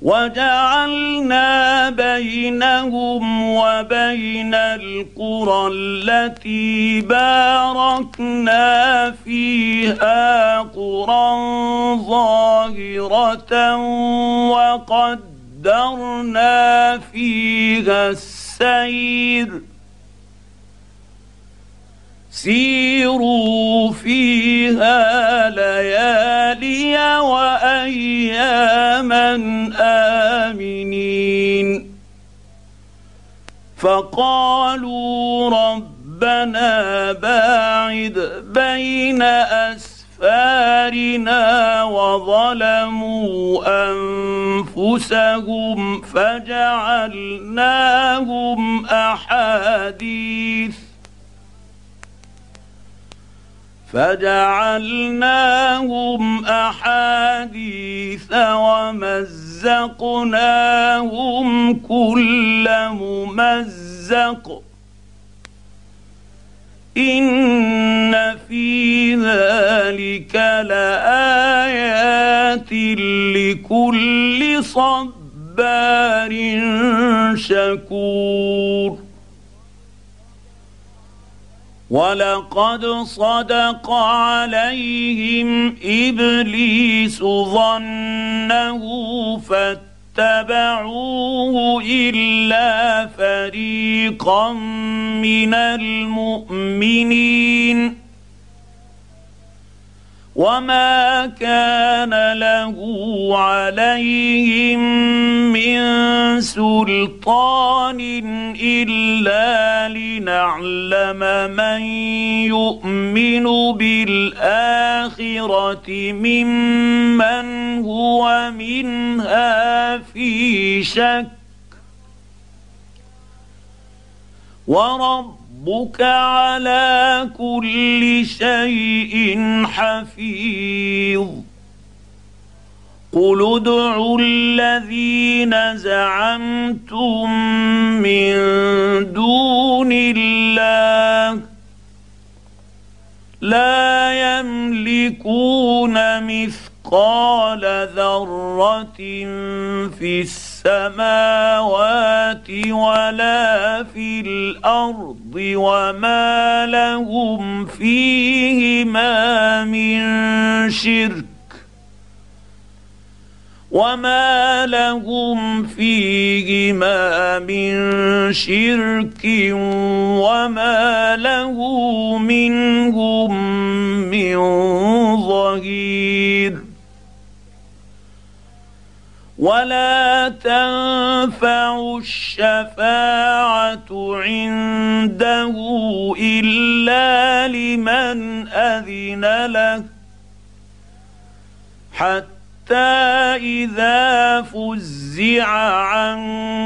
وجعلنا بينهم وبين القرى التي باركنا فيها قرى ظاهرة وقدرنا فيها السير سيروا فيها ليالي وأياما آمنين فقالوا ربنا باعد بين أسفارنا وظلموا أنفسهم فجعلناهم أحاديث ومزقناهم كل ممزق إن في ذلك لآيات لكل صبار شكور ولقد صدق عليهم إبليس ظنه فاتبعوه إلا فريقا من المؤمنين وما كان له عليهم من سلطان إلا لنعلم من يؤمن بالآخرة ممن هو منها في شك وربك على كل شيء حفيظ قل ادعوا الذين زعمتم من دون الله لا يملكون مثقال ذرة في السماوات ولا في الأرض وما لهم فيهما من شرك وما له منهم من ظهير ولا تنفع الشفاعة عنده إلا لمن أذن له حتى إذا فزع عن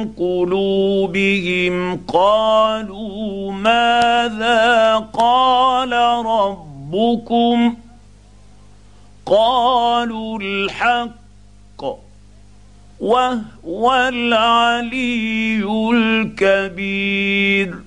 قلوبهم قالوا ماذا قال ربكم قالوا الحق وهو العلي الكبير